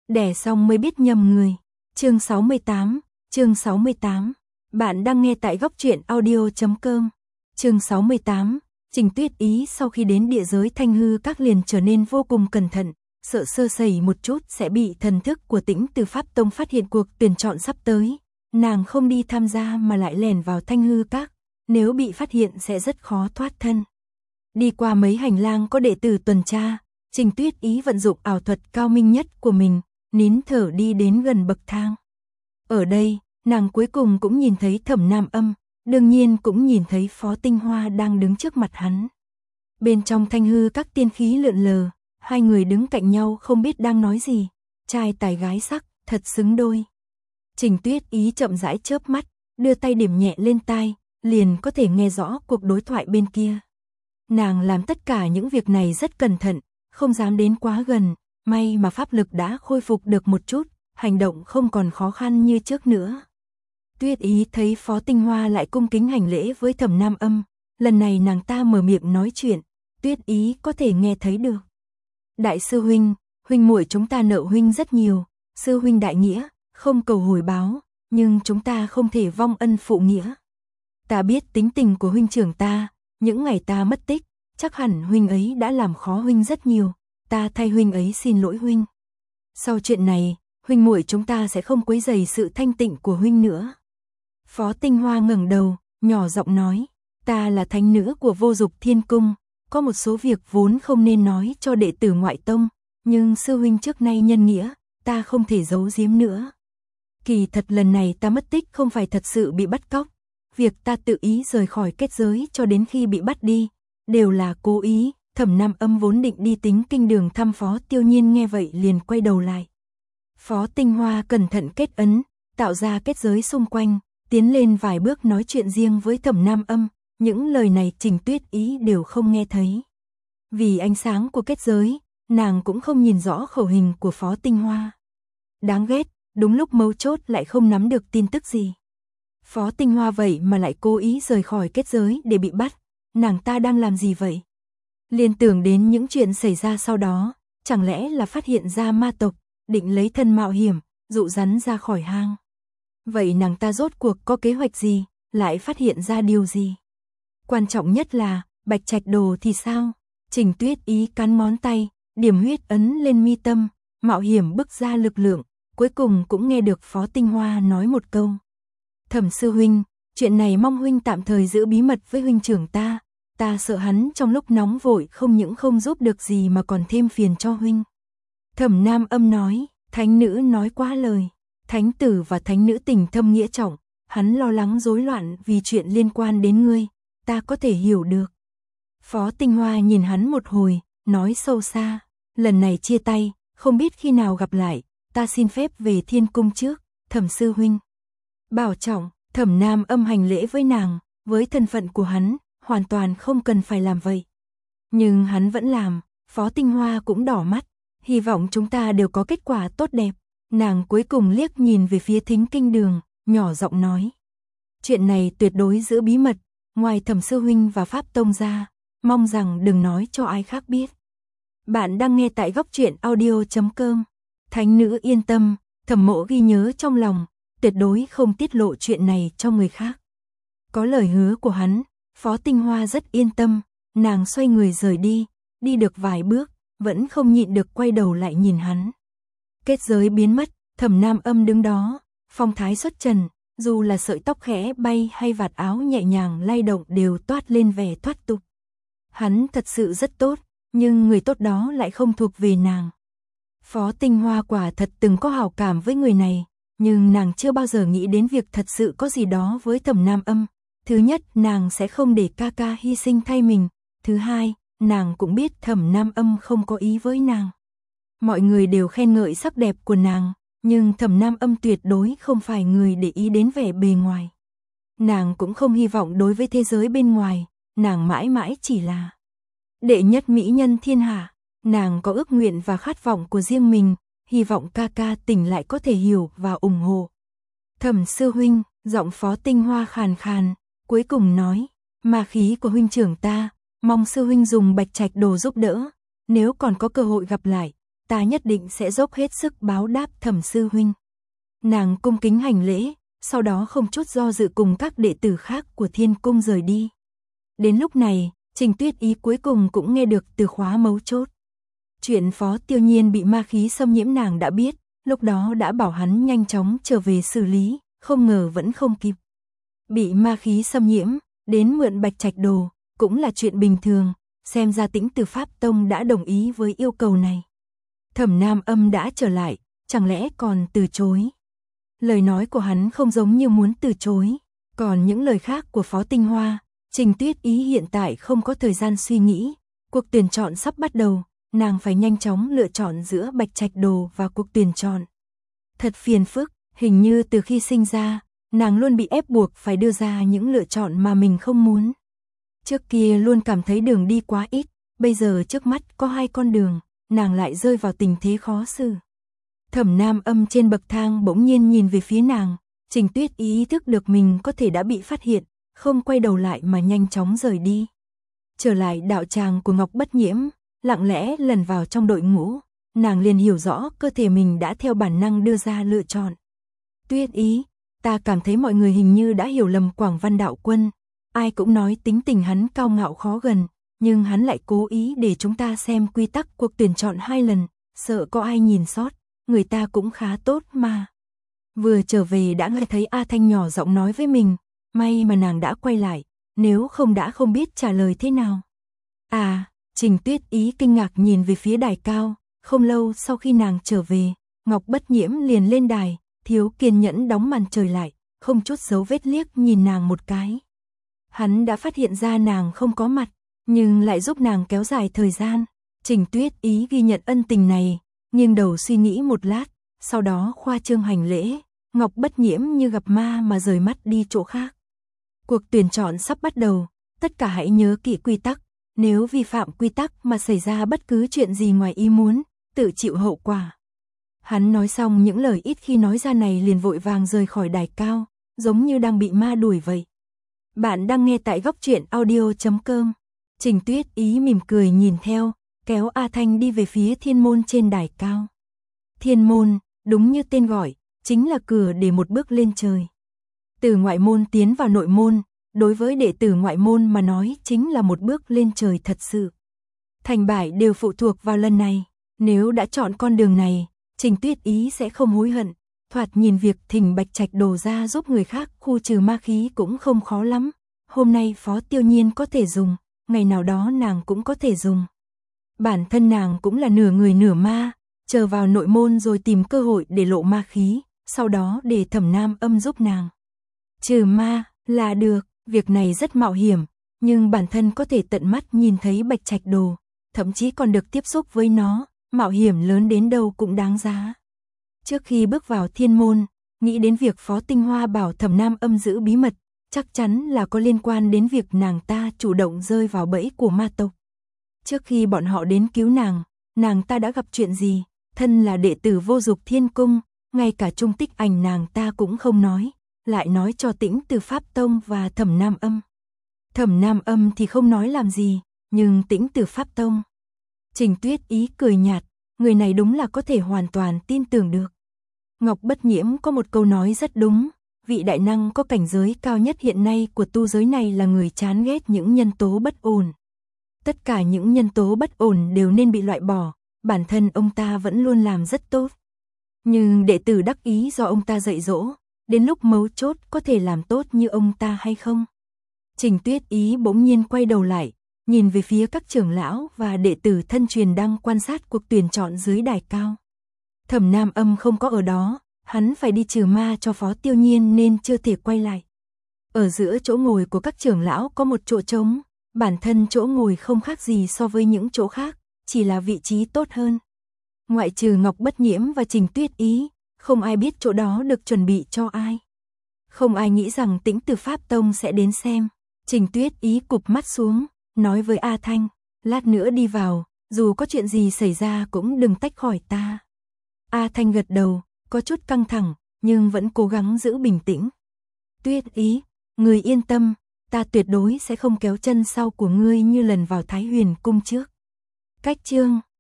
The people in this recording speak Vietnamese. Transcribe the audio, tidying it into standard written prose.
Đẻ xong mới biết nhầm người. Chương 68, chương 68. Bạn đang nghe tại góc truyện audio.com. Chương 68. Trình Tuyết Ý sau khi đến địa giới Thanh Hư Các liền trở nên vô cùng cẩn thận, sợ sơ sẩy một chút sẽ bị thần thức của Tĩnh Từ Pháp Tông phát hiện cuộc tuyển chọn sắp tới. Nàng không đi tham gia mà lại lẻn vào Thanh Hư Các, nếu bị phát hiện sẽ rất khó thoát thân. Đi qua mấy hành lang có đệ tử tuần tra, Trình Tuyết Ý vận dụng ảo thuật cao minh nhất của mình, nín thở đi đến gần bậc thang. Ở đây, nàng cuối cùng cũng nhìn thấy Thẩm Nam Âm, đương nhiên cũng nhìn thấy Phó Tinh Hoa đang đứng trước mặt hắn. Bên trong Thanh Hư Các tiên khí lượn lờ, hai người đứng cạnh nhau không biết đang nói gì, trai tài gái sắc, thật xứng đôi. Trình Tuyết Ý chậm rãi chớp mắt, đưa tay điểm nhẹ lên tai, liền có thể nghe rõ cuộc đối thoại bên kia. Nàng làm tất cả những việc này rất cẩn thận, không dám đến quá gần, may mà pháp lực đã khôi phục được một chút, hành động không còn khó khăn như trước nữa. Tuyết Ý thấy Phó Tinh Hoa lại cung kính hành lễ với Thẩm Nam Âm, lần này nàng ta mở miệng nói chuyện, Tuyết Ý có thể nghe thấy được. Đại sư huynh, huynh muội chúng ta nợ huynh rất nhiều, sư huynh đại nghĩa, không cầu hồi báo, nhưng chúng ta không thể vong ân phụ nghĩa. Ta biết tính tình của huynh trưởng ta, những ngày ta mất tích, chắc hẳn huynh ấy đã làm khó huynh rất nhiều, ta thay huynh ấy xin lỗi huynh. Sau chuyện này, huynh muội chúng ta sẽ không quấy rầy sự thanh tịnh của huynh nữa. Phó Tinh Hoa ngẩng đầu, nhỏ giọng nói, ta là thánh nữ của Vô Dục Thiên Cung, có một số việc vốn không nên nói cho đệ tử ngoại tông, nhưng sư huynh trước nay nhân nghĩa, ta không thể giấu giếm nữa. Kỳ thật lần này ta mất tích không phải thật sự bị bắt cóc, việc ta tự ý rời khỏi kết giới cho đến khi bị bắt đi, đều là cố ý. Thẩm Nam Âm vốn định đi Tính Kinh Đường thăm Phó Tiêu Nhiên nghe vậy liền quay đầu lại. Phó Tinh Hoa cẩn thận kết ấn, tạo ra kết giới xung quanh, tiến lên vài bước nói chuyện riêng với Thẩm Nam Âm, những lời này Trình Tuyết Ý đều không nghe thấy. Vì ánh sáng của kết giới, nàng cũng không nhìn rõ khẩu hình của Phó Tinh Hoa. Đáng ghét, đúng lúc mấu chốt lại không nắm được tin tức gì. Phó Tinh Hoa vậy mà lại cố ý rời khỏi kết giới để bị bắt, nàng ta đang làm gì vậy? Liên tưởng đến những chuyện xảy ra sau đó, chẳng lẽ là phát hiện ra ma tộc, định lấy thân mạo hiểm, dụ rắn ra khỏi hang. Vậy nàng ta rốt cuộc có kế hoạch gì, lại phát hiện ra điều gì? Quan trọng nhất là, Bạch Trạch Đồ thì sao? Trình Tuyết Ý cắn ngón tay, điểm huyết ấn lên mi tâm, mạo hiểm bức ra lực lượng, cuối cùng cũng nghe được Phó Tinh Hoa nói một câu. Thẩm sư huynh, chuyện này mong huynh tạm thời giữ bí mật với huynh trưởng ta. Ta sợ hắn trong lúc nóng vội không những không giúp được gì mà còn thêm phiền cho huynh. Thẩm Nam Âm nói, thánh nữ nói quá lời. Thánh tử và thánh nữ tình thâm nghĩa trọng, hắn lo lắng rối loạn vì chuyện liên quan đến ngươi, ta có thể hiểu được. Phó Tinh Hoa nhìn hắn một hồi, nói sâu xa, lần này chia tay, không biết khi nào gặp lại, ta xin phép về Thiên Cung trước, Thẩm sư huynh. Bảo trọng, Thẩm Nam Âm hành lễ với nàng, với thân phận của hắn, hoàn toàn không cần phải làm vậy. Nhưng hắn vẫn làm, Phó Tinh Hoa cũng đỏ mắt, hy vọng chúng ta đều có kết quả tốt đẹp. Nàng cuối cùng liếc nhìn về phía Thính Kinh Đường, nhỏ giọng nói. Chuyện này tuyệt đối giữ bí mật, ngoài Thẩm sư huynh và Pháp Tông ra, mong rằng đừng nói cho ai khác biết. Bạn đang nghe tại góc truyện audio.com. Thánh nữ yên tâm, Thẩm mộ ghi nhớ trong lòng, tuyệt đối không tiết lộ chuyện này cho người khác. Có lời hứa của hắn, Phó Tinh Hoa rất yên tâm, nàng xoay người rời đi, đi được vài bước, vẫn không nhịn được quay đầu lại nhìn hắn. Kết giới biến mất, Thẩm Nam Âm đứng đó, phong thái xuất trần, dù là sợi tóc khẽ bay hay vạt áo nhẹ nhàng lay động đều toát lên vẻ thoát tục. Hắn thật sự rất tốt, nhưng người tốt đó lại không thuộc về nàng. Phó Tinh Hoa quả thật từng có hảo cảm với người này, nhưng nàng chưa bao giờ nghĩ đến việc thật sự có gì đó với Thẩm Nam Âm. Thứ nhất, nàng sẽ không để ca ca hy sinh thay mình. Thứ hai, nàng cũng biết Thẩm Nam Âm không có ý với nàng. Mọi người đều khen ngợi sắc đẹp của nàng, nhưng Thẩm Nam Âm tuyệt đối không phải người để ý đến vẻ bề ngoài. Nàng cũng không hy vọng đối với thế giới bên ngoài, nàng mãi mãi chỉ là đệ nhất mỹ nhân thiên hạ. Nàng có ước nguyện và khát vọng của riêng mình, hy vọng ca ca tỉnh lại có thể hiểu và ủng hộ. Thẩm sư huynh, giọng Phó Tinh Hoa khàn khàn, cuối cùng nói, ma khí của huynh trưởng ta, mong sư huynh dùng Bạch Trạch Đồ giúp đỡ, nếu còn có cơ hội gặp lại, ta nhất định sẽ dốc hết sức báo đáp Thẩm sư huynh. Nàng cung kính hành lễ, sau đó không chút do dự cùng các đệ tử khác của Thiên Cung rời đi. Đến lúc này, Trình Tuyết Ý cuối cùng cũng nghe được từ khóa mấu chốt. Chuyện Phó Tiêu Nhiên bị ma khí xâm nhiễm nàng đã biết, lúc đó đã bảo hắn nhanh chóng trở về xử lý, không ngờ vẫn không kịp. Bị ma khí xâm nhiễm, đến mượn Bạch Trạch Đồ, cũng là chuyện bình thường, xem ra Tĩnh Từ Pháp Tông đã đồng ý với yêu cầu này. Thẩm Nam Âm đã trở lại, chẳng lẽ còn từ chối? Lời nói của hắn không giống như muốn từ chối, còn những lời khác của Phó Tinh Hoa, Trình Tuyết Ý hiện tại không có thời gian suy nghĩ, cuộc tuyển chọn sắp bắt đầu, nàng phải nhanh chóng lựa chọn giữa Bạch Trạch Đồ và cuộc tuyển chọn. Thật phiền phức, hình như từ khi sinh ra, nàng luôn bị ép buộc phải đưa ra những lựa chọn mà mình không muốn. Trước kia luôn cảm thấy đường đi quá ít, bây giờ trước mắt có 2 con đường, nàng lại rơi vào tình thế khó xử. Thẩm Nam Âm trên bậc thang bỗng nhiên nhìn về phía nàng, Trình Tuyết ý thức được mình có thể đã bị phát hiện, không quay đầu lại mà nhanh chóng rời đi. Trở lại đạo tràng của Ngọc Bất Nhiễm, lặng lẽ lần vào trong đội ngũ, nàng liền hiểu rõ cơ thể mình đã theo bản năng đưa ra lựa chọn. Tuyết ý, ta cảm thấy mọi người hình như đã hiểu lầm Quảng Văn đạo quân, ai cũng nói tính tình hắn cao ngạo khó gần, nhưng hắn lại cố ý để chúng ta xem quy tắc cuộc tuyển chọn 2 lần, sợ có ai nhìn sót, người ta cũng khá tốt mà. Vừa trở về đã nghe thấy A Thanh nhỏ giọng nói với mình, may mà nàng đã quay lại, nếu không đã không biết trả lời thế nào. À, Trình Tuyết Ý kinh ngạc nhìn về phía đài cao, không lâu sau khi nàng trở về, Ngọc Bất Nhiễm liền lên đài, thiếu kiên nhẫn đóng màn trời lại, không chút dấu vết liếc nhìn nàng một cái. Hắn đã phát hiện ra nàng không có mặt, nhưng lại giúp nàng kéo dài thời gian. Trình Tuyết Ý ghi nhận ân tình này, nghiêng đầu suy nghĩ một lát, sau đó khoa trương hành lễ, Ngọc Bất Nhiễm như gặp ma mà rời mắt đi chỗ khác. Cuộc tuyển chọn sắp bắt đầu, tất cả hãy nhớ kỹ quy tắc, nếu vi phạm quy tắc mà xảy ra bất cứ chuyện gì ngoài ý muốn, tự chịu hậu quả. Hắn nói xong những lời ít khi nói ra này liền vội vàng rời khỏi đài cao, giống như đang bị ma đuổi vậy. Bạn đang nghe tại góc truyện audio.com. Trình Tuyết Ý mỉm cười nhìn theo, kéo A Thanh đi về phía thiên môn trên đài cao. Thiên môn, đúng như tên gọi, chính là cửa để một bước lên trời. Từ ngoại môn tiến vào nội môn, đối với đệ tử ngoại môn mà nói chính là một bước lên trời thật sự. Thành bại đều phụ thuộc vào lần này, nếu đã chọn con đường này, Trình Tuyết Ý sẽ không hối hận. Thoạt nhìn việc thỉnh Bạch Trạch Đồ ra giúp người khác khu trừ ma khí cũng không khó lắm. Hôm nay Phó Tiêu Nhiên có thể dùng, ngày nào đó nàng cũng có thể dùng. Bản thân nàng cũng là nửa người nửa ma, chờ vào nội môn rồi tìm cơ hội để lộ ma khí, sau đó để Thẩm Nam Âm giúp nàng trừ ma là được. Việc này rất mạo hiểm, nhưng bản thân có thể tận mắt nhìn thấy Bạch Trạch Đồ, thậm chí còn được tiếp xúc với nó, mạo hiểm lớn đến đâu cũng đáng giá. Trước khi bước vào thiên môn, nghĩ đến việc Phó Tinh Hoa bảo Thẩm Nam Âm giữ bí mật, chắc chắn là có liên quan đến việc nàng ta chủ động rơi vào bẫy của ma tộc. Trước khi bọn họ đến cứu nàng ta đã gặp chuyện gì, thân là đệ tử Vô Dục Thiên Cung, ngay cả chung tích ảnh nàng ta cũng không nói, lại nói cho Tĩnh Từ Pháp Tông và Thẩm Nam Âm. Thẩm Nam Âm thì không nói làm gì, nhưng Tĩnh Từ Pháp Tông. Trình Tuyết Ý cười nhạt, người này đúng là có thể hoàn toàn tin tưởng được. Ngọc Bất Nhiễm có một câu nói rất đúng, vị đại năng có cảnh giới cao nhất hiện nay của tu giới này là người chán ghét những nhân tố bất ổn. Tất cả những nhân tố bất ổn đều nên bị loại bỏ, bản thân ông ta vẫn luôn làm rất tốt. Nhưng đệ tử đắc ý do ông ta dạy dỗ, đến lúc mấu chốt có thể làm tốt như ông ta hay không? Trình Tuyết Ý bỗng nhiên quay đầu lại, nhìn về phía các trưởng lão và đệ tử thân truyền đang quan sát cuộc tuyển chọn dưới đài cao. Thẩm Nam Âm không có ở đó, hắn phải đi trừ ma cho Phó Tiêu Nhiên nên chưa thể quay lại. Ở giữa chỗ ngồi của các trưởng lão có một chỗ trống, bản thân chỗ ngồi không khác gì so với những chỗ khác, chỉ là vị trí tốt hơn. Ngoại trừ Ngọc Bất Nhiễm và Trình Tuyết Ý, không ai biết chỗ đó được chuẩn bị cho ai. Không ai nghĩ rằng Tĩnh Từ Pháp Tông sẽ đến xem. Trình Tuyết Ý cụp mắt xuống, nói với A Thanh, lát nữa đi vào, dù có chuyện gì xảy ra cũng đừng tách khỏi ta. A Thanh gật đầu, có chút căng thẳng, nhưng vẫn cố gắng giữ bình tĩnh. Tuyết Ý, người yên tâm, ta tuyệt đối sẽ không kéo chân sau của ngươi như lần vào Thái Huyền Cung trước. Cách chương